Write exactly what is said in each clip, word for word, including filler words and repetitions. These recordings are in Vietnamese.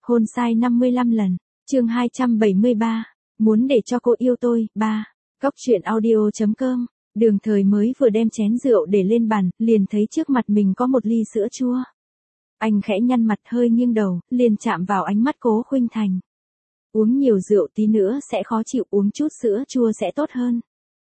Hôn sai năm mươi lăm lần. Chương hai trăm bảy mươi ba. Muốn để cho cô yêu tôi. ba. Cóc truyện audio chấm com. Đường Thời mới vừa đem chén rượu để lên bàn, liền thấy trước mặt mình có một ly sữa chua. Anh khẽ nhăn mặt hơi nghiêng đầu, liền chạm vào ánh mắt Cố Khuynh Thành. Uống nhiều rượu tí nữa sẽ khó chịu, uống chút sữa chua sẽ tốt hơn.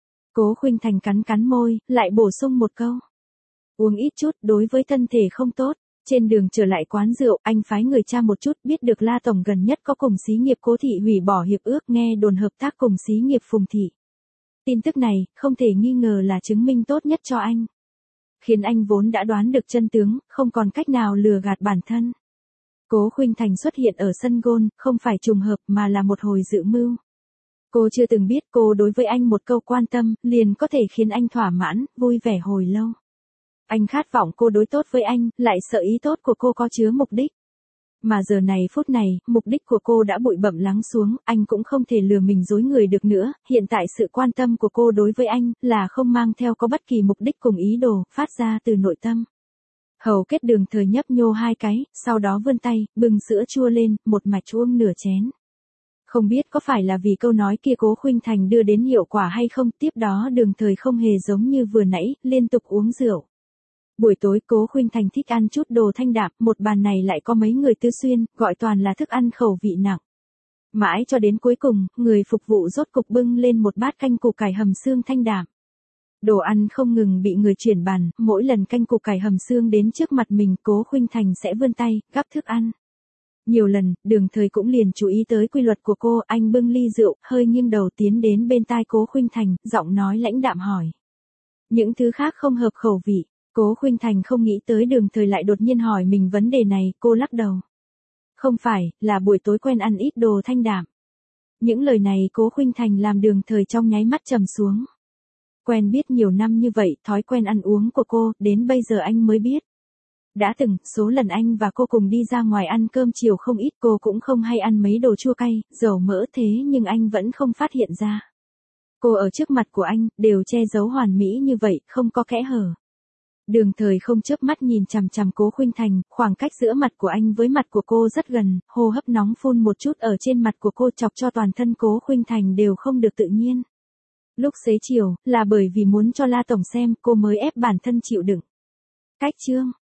Cố Khuynh Thành cắn cắn môi, lại bổ sung một câu. Uống ít chút, đối với thân thể không tốt. Trên đường trở lại quán rượu, anh phái người tra một chút, biết được La Tổng gần nhất có cùng xí nghiệp Cố Thị hủy bỏ hiệp ước, nghe đồn hợp tác cùng xí nghiệp Phùng Thị. Tin tức này, không thể nghi ngờ là chứng minh tốt nhất cho anh. Khiến anh vốn đã đoán được chân tướng, không còn cách nào lừa gạt bản thân. Cố Khuynh Thành xuất hiện ở sân golf, không phải trùng hợp mà là một hồi dự mưu. Cô chưa từng biết cô đối với anh một câu quan tâm, liền có thể khiến anh thỏa mãn, vui vẻ hồi lâu. Anh khát vọng cô đối tốt với anh, lại sợ ý tốt của cô có chứa mục đích. Mà giờ này phút này, mục đích của cô đã bụi bặm lắng xuống, anh cũng không thể lừa mình dối người được nữa, hiện tại sự quan tâm của cô đối với anh, là không mang theo có bất kỳ mục đích cùng ý đồ, phát ra từ nội tâm. Hầu Kết Đường Thời nhấp nhô hai cái, sau đó vươn tay, bưng sữa chua lên, một mạch uống nửa chén. Không biết có phải là vì câu nói kia Cố Khuynh Thành đưa đến hiệu quả hay không, tiếp đó Đường Thời không hề giống như vừa nãy, liên tục uống rượu. Buổi tối Cố Khuynh Thành thích ăn chút đồ thanh đạm, một bàn này lại có mấy người tư xuyên, gọi toàn là thức ăn khẩu vị nặng. Mãi cho đến cuối cùng, người phục vụ rốt cục bưng lên một bát canh củ cải hầm xương thanh đạm. Đồ ăn không ngừng bị người chuyển bàn, mỗi lần canh củ cải hầm xương đến trước mặt mình, Cố Khuynh Thành sẽ vươn tay, gắp thức ăn. Nhiều lần, Đường Thời cũng liền chú ý tới quy luật của cô, anh bưng ly rượu, hơi nghiêng đầu tiến đến bên tai Cố Khuynh Thành, giọng nói lãnh đạm hỏi. Những thứ khác không hợp khẩu vị. Cố Khuynh Thành không nghĩ tới Đường Thời lại đột nhiên hỏi mình vấn đề này, cô lắc đầu. Không phải, là buổi tối quen ăn ít đồ thanh đạm. Những lời này Cố Khuynh Thành làm Đường Thời trong nháy mắt trầm xuống. Quen biết nhiều năm như vậy, thói quen ăn uống của cô, đến bây giờ anh mới biết. Đã từng, số lần anh và cô cùng đi ra ngoài ăn cơm chiều không ít, cô cũng không hay ăn mấy đồ chua cay, dầu mỡ, thế nhưng anh vẫn không phát hiện ra. Cô ở trước mặt của anh, đều che giấu hoàn mỹ như vậy, không có kẽ hở. Đường Thời không chớp mắt nhìn chằm chằm Cố Khuynh Thành, khoảng cách giữa mặt của anh với mặt của cô rất gần, hô hấp nóng phun một chút ở trên mặt của cô chọc cho toàn thân Cố Khuynh Thành đều không được tự nhiên. Lúc xế chiều, là bởi vì muốn cho La Tổng xem, cô mới ép bản thân chịu đựng. Cách chương.